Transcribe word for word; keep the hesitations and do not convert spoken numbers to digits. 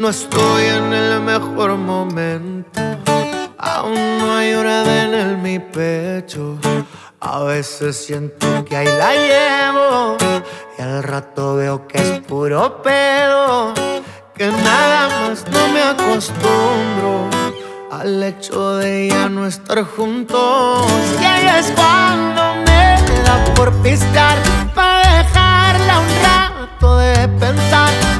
No estoy en el mejor momento, aún no hay orden en mi pecho. A veces siento que ahí la llevo y al rato veo que es puro pedo, que nada más no me acostumbro al hecho de ya no estar juntos. Y ahí es cuando me da por pistear, pa' dejarla un rato de pensar